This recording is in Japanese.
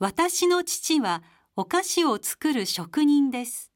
私の父はお菓子を作る職人です。